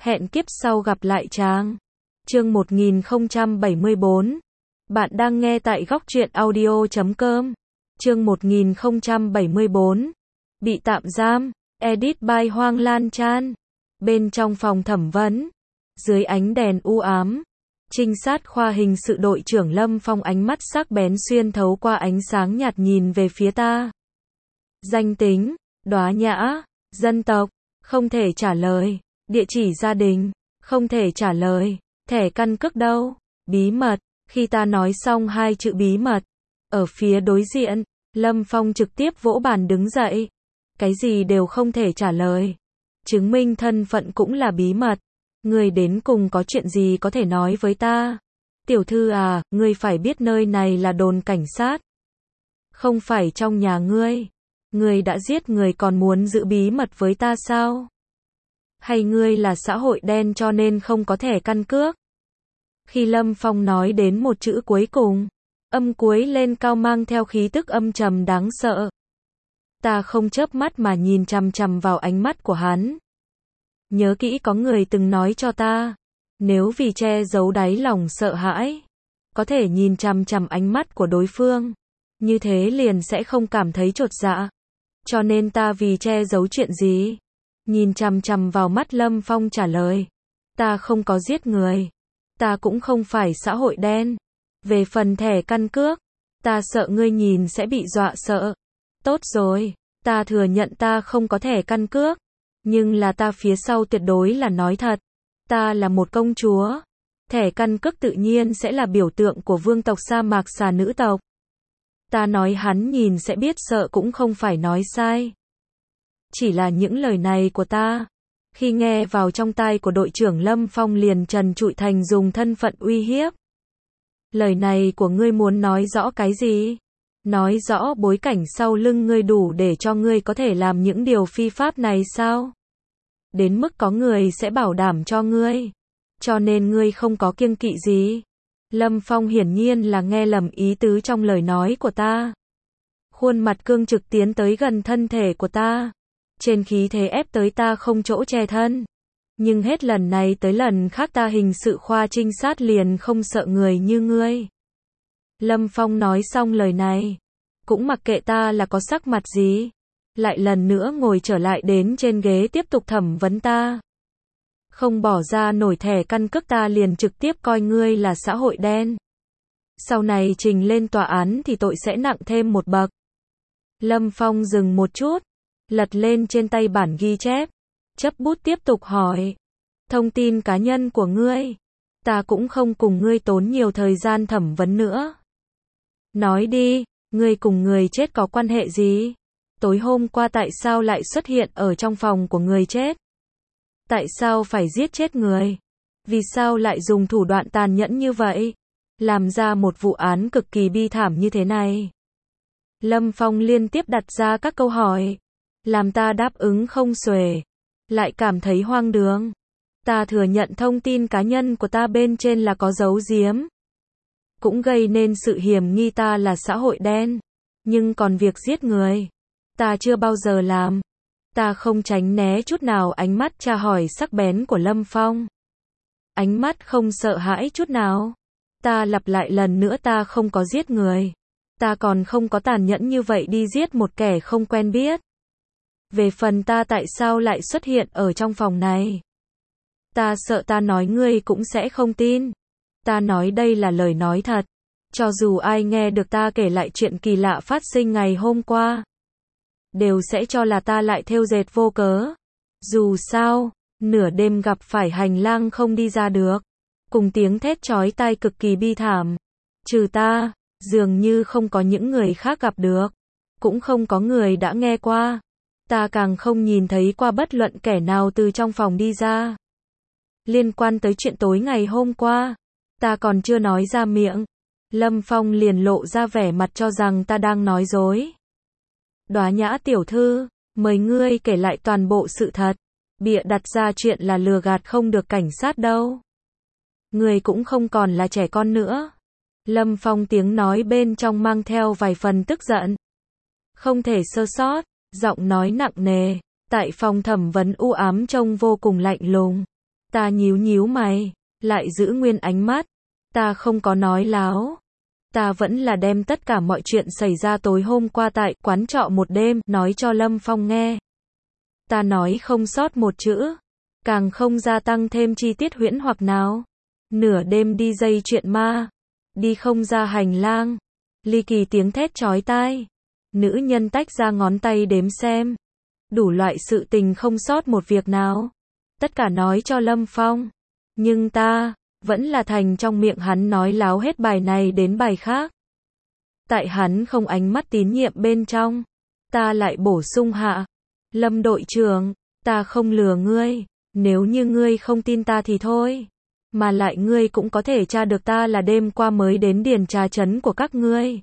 Hẹn kiếp sau gặp lại chàng. Chương 1074. Bạn đang nghe tại góc truyện audio.com. Chương 1074. Bị tạm giam. Edit by Hoang Lan Chan. Bên trong phòng thẩm vấn, dưới ánh đèn u ám, trinh sát khoa hình sự đội trưởng Lâm Phong ánh mắt sắc bén xuyên thấu qua ánh sáng nhạt nhìn về phía ta. Danh tính, Đóa Nhã, dân tộc, không thể trả lời, địa chỉ gia đình, không thể trả lời, thẻ căn cước đâu, bí mật. Khi ta nói xong hai chữ bí mật, ở phía đối diện, Lâm Phong trực tiếp vỗ bàn đứng dậy. Cái gì đều không thể trả lời. Chứng minh thân phận cũng là bí mật. Ngươi đến cùng có chuyện gì có thể nói với ta? Tiểu thư à, ngươi phải biết nơi này là đồn cảnh sát. Không phải trong nhà ngươi. Ngươi đã giết người còn muốn giữ bí mật với ta sao? Hay ngươi là xã hội đen cho nên không có thẻ căn cước? Khi Lâm Phong nói đến một chữ cuối cùng, âm cuối lên cao mang theo khí tức âm trầm đáng sợ. Ta không chớp mắt mà nhìn chằm chằm vào ánh mắt của hắn. Nhớ kỹ có người từng nói cho ta, nếu vì che giấu đáy lòng sợ hãi, có thể nhìn chằm chằm ánh mắt của đối phương, như thế liền sẽ không cảm thấy chột dạ. Cho nên ta vì che giấu chuyện gì? Nhìn chằm chằm vào mắt Lâm Phong trả lời. Ta không có giết người. Ta cũng không phải xã hội đen. Về phần thẻ căn cước, ta sợ ngươi nhìn sẽ bị dọa sợ. Tốt rồi, ta thừa nhận ta không có thẻ căn cước. Nhưng là ta phía sau tuyệt đối là nói thật. Ta là một công chúa. Thẻ căn cước tự nhiên sẽ là biểu tượng của vương tộc sa mạc xà nữ tộc. Ta nói hắn nhìn sẽ biết sợ cũng không phải nói sai. Chỉ là những lời này của ta, khi nghe vào trong tai của đội trưởng Lâm Phong liền trần trụi thành dùng thân phận uy hiếp. Lời này của ngươi muốn nói rõ cái gì? Nói rõ bối cảnh sau lưng ngươi đủ để cho ngươi có thể làm những điều phi pháp này sao? Đến mức có người sẽ bảo đảm cho ngươi. Cho nên ngươi không có kiêng kỵ gì. Lâm Phong hiển nhiên là nghe lầm ý tứ trong lời nói của ta. Khuôn mặt cương trực tiến tới gần thân thể của ta. Trên khí thế ép tới ta không chỗ che thân. Nhưng hết lần này tới lần khác ta hình sự khoa trinh sát liền không sợ người như ngươi. Lâm Phong nói xong lời này, cũng mặc kệ ta là có sắc mặt gì, lại lần nữa ngồi trở lại đến trên ghế tiếp tục thẩm vấn ta. Không bỏ ra nổi thẻ căn cước ta liền trực tiếp coi ngươi là xã hội đen. Sau này trình lên tòa án thì tội sẽ nặng thêm một bậc. Lâm Phong dừng một chút, lật lên trên tay bản ghi chép, chấp bút tiếp tục hỏi. Thông tin cá nhân của ngươi, ta cũng không cùng ngươi tốn nhiều thời gian thẩm vấn nữa. Nói đi, ngươi cùng người chết có quan hệ gì? Tối hôm qua tại sao lại xuất hiện ở trong phòng của người chết? Tại sao phải giết chết người? Vì sao lại dùng thủ đoạn tàn nhẫn như vậy? Làm ra một vụ án cực kỳ bi thảm như thế này. Lâm Phong liên tiếp đặt ra các câu hỏi, làm ta đáp ứng không xuể, lại cảm thấy hoang đường. Ta thừa nhận thông tin cá nhân của ta bên trên là có giấu giếm, cũng gây nên sự hiểm nghi ta là xã hội đen. Nhưng còn việc giết người, ta chưa bao giờ làm. Ta không tránh né chút nào ánh mắt tra hỏi sắc bén của Lâm Phong. Ánh mắt không sợ hãi chút nào. Ta lặp lại lần nữa ta không có giết người. Ta còn không có tàn nhẫn như vậy đi giết một kẻ không quen biết. Về phần ta tại sao lại xuất hiện ở trong phòng này? Ta sợ ta nói ngươi cũng sẽ không tin. Ta nói đây là lời nói thật. Cho dù ai nghe được ta kể lại chuyện kỳ lạ phát sinh ngày hôm qua, đều sẽ cho là ta lại thêu dệt vô cớ. Dù sao, nửa đêm gặp phải hành lang không đi ra được, cùng tiếng thét chói tai cực kỳ bi thảm. Trừ ta, dường như không có những người khác gặp được, cũng không có người đã nghe qua. Ta càng không nhìn thấy qua bất luận kẻ nào từ trong phòng đi ra. Liên quan tới chuyện tối ngày hôm qua, ta còn chưa nói ra miệng, Lâm Phong liền lộ ra vẻ mặt cho rằng ta đang nói dối. Đóa Nhã tiểu thư, mời ngươi kể lại toàn bộ sự thật. Bịa đặt ra chuyện là lừa gạt không được cảnh sát đâu. Ngươi cũng không còn là trẻ con nữa. Lâm Phong tiếng nói bên trong mang theo vài phần tức giận. Không thể sơ sót, giọng nói nặng nề, tại phòng thẩm vấn u ám trông vô cùng lạnh lùng. Ta nhíu nhíu mày, lại giữ nguyên ánh mắt. Ta không có nói láo. Ta vẫn là đem tất cả mọi chuyện xảy ra tối hôm qua tại quán trọ một đêm, nói cho Lâm Phong nghe. Ta nói không sót một chữ, càng không gia tăng thêm chi tiết huyễn hoặc nào. Nửa đêm đi dây chuyện ma, đi không ra hành lang, ly kỳ tiếng thét chói tai. Nữ nhân tách ra ngón tay đếm xem. Đủ loại sự tình không sót một việc nào. Tất cả nói cho Lâm Phong. Nhưng ta, vẫn là thành trong miệng hắn nói láo hết bài này đến bài khác. Tại hắn không ánh mắt tín nhiệm bên trong. Ta lại bổ sung hạ. Lâm đội trưởng, ta không lừa ngươi. Nếu như ngươi không tin ta thì thôi. Mà lại ngươi cũng có thể tra được ta là đêm qua mới đến điền trà trấn của các ngươi.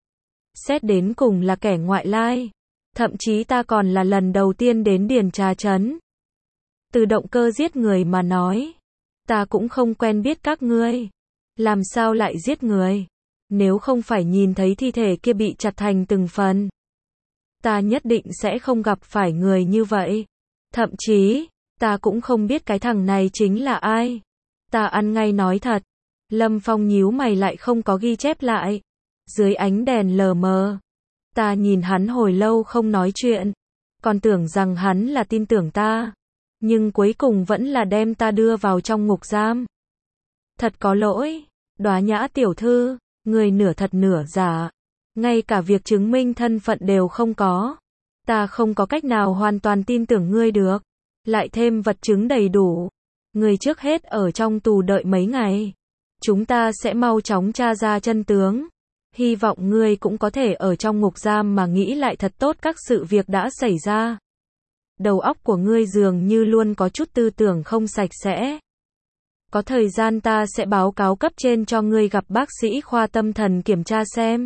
Xét đến cùng là kẻ ngoại lai. Thậm chí ta còn là lần đầu tiên đến điền trà trấn. Từ động cơ giết người mà nói. Ta cũng không quen biết các ngươi. Làm sao lại giết người? Nếu không phải nhìn thấy thi thể kia bị chặt thành từng phần. Ta nhất định sẽ không gặp phải người như vậy. Thậm chí, ta cũng không biết cái thằng này chính là ai. Ta ăn ngay nói thật. Lâm Phong nhíu mày lại không có ghi chép lại. Dưới ánh đèn lờ mờ. Ta nhìn hắn hồi lâu không nói chuyện. Còn tưởng rằng hắn là tin tưởng ta. Nhưng cuối cùng vẫn là đem ta đưa vào trong ngục giam. Thật có lỗi. Đóa Nhã tiểu thư. Người nửa thật nửa giả. Ngay cả việc chứng minh thân phận đều không có. Ta không có cách nào hoàn toàn tin tưởng ngươi được. Lại thêm vật chứng đầy đủ. Người trước hết ở trong tù đợi mấy ngày. Chúng ta sẽ mau chóng tra ra chân tướng. Hy vọng ngươi cũng có thể ở trong ngục giam mà nghĩ lại thật tốt các sự việc đã xảy ra. Đầu óc của ngươi dường như luôn có chút tư tưởng không sạch sẽ. Có thời gian ta sẽ báo cáo cấp trên cho ngươi gặp bác sĩ khoa tâm thần kiểm tra xem.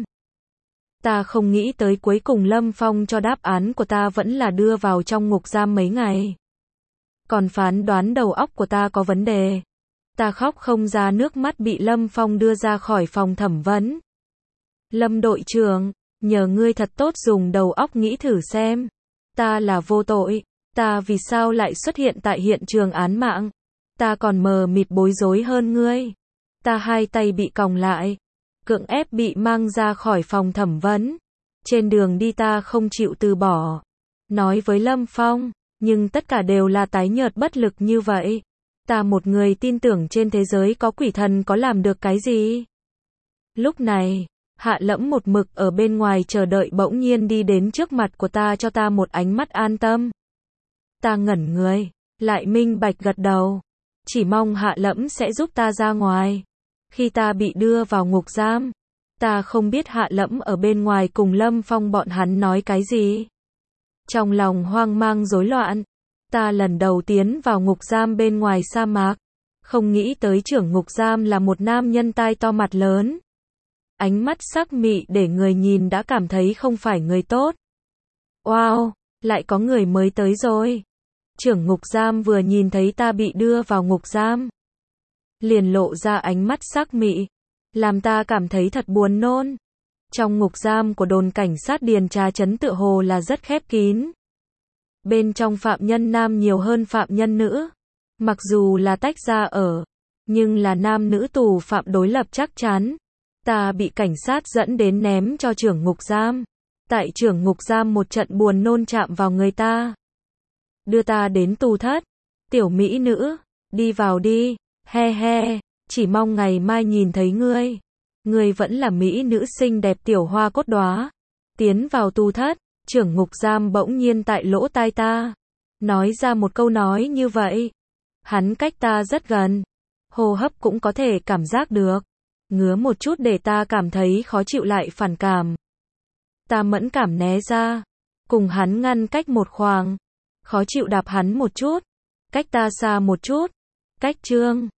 Ta không nghĩ tới cuối cùng Lâm Phong cho đáp án của ta vẫn là đưa vào trong ngục giam mấy ngày. Còn phán đoán đầu óc của ta có vấn đề. Ta khóc không ra nước mắt bị Lâm Phong đưa ra khỏi phòng thẩm vấn. Lâm đội trưởng, nhờ ngươi thật tốt dùng đầu óc nghĩ thử xem. Ta là vô tội. Ta vì sao lại xuất hiện tại hiện trường án mạng? Ta còn mờ mịt bối rối hơn ngươi. Ta hai tay bị còng lại. Cưỡng ép bị mang ra khỏi phòng thẩm vấn. Trên đường đi ta không chịu từ bỏ. Nói với Lâm Phong. Nhưng tất cả đều là tái nhợt bất lực như vậy. Ta một người tin tưởng trên thế giới có quỷ thần có làm được cái gì? Lúc này, Hạ Lẫm một mực ở bên ngoài chờ đợi bỗng nhiên đi đến trước mặt của ta cho ta một ánh mắt an tâm. Ta ngẩn người, lại minh bạch gật đầu. Chỉ mong Hạ Lẫm sẽ giúp ta ra ngoài. Khi ta bị đưa vào ngục giam, ta không biết Hạ Lẫm ở bên ngoài cùng Lâm Phong bọn hắn nói cái gì. Trong lòng hoang mang rối loạn, ta lần đầu tiến vào ngục giam bên ngoài sa mạc. Không nghĩ tới trưởng ngục giam là một nam nhân tai to mặt lớn. Ánh mắt sắc mị để người nhìn đã cảm thấy không phải người tốt. Wow, lại có người mới tới rồi. Trưởng ngục giam vừa nhìn thấy ta bị đưa vào ngục giam. Liền lộ ra ánh mắt sắc mị. Làm ta cảm thấy thật buồn nôn. Trong ngục giam của đồn cảnh sát Điền Trà Trấn tựa hồ là rất khép kín. Bên trong phạm nhân nam nhiều hơn phạm nhân nữ. Mặc dù là tách ra ở, nhưng là nam nữ tù phạm đối lập chắc chắn. Ta bị cảnh sát dẫn đến ném cho trưởng ngục giam. Tại trưởng ngục giam một trận buồn nôn chạm vào người ta. Đưa ta đến tù thất. Tiểu mỹ nữ, đi vào đi, he he, chỉ mong ngày mai nhìn thấy ngươi. Ngươi vẫn là mỹ nữ xinh đẹp tiểu hoa cốt đóa. Tiến vào tù thất, trưởng ngục giam bỗng nhiên tại lỗ tai ta. Nói ra một câu nói như vậy. Hắn cách ta rất gần. Hô hấp cũng có thể cảm giác được. Ngứa một chút để ta cảm thấy khó chịu lại phản cảm. Ta mẫn cảm né ra. Cùng hắn ngăn cách một khoảng. Khó chịu đạp hắn một chút. Cách ta xa một chút. Cách Trương.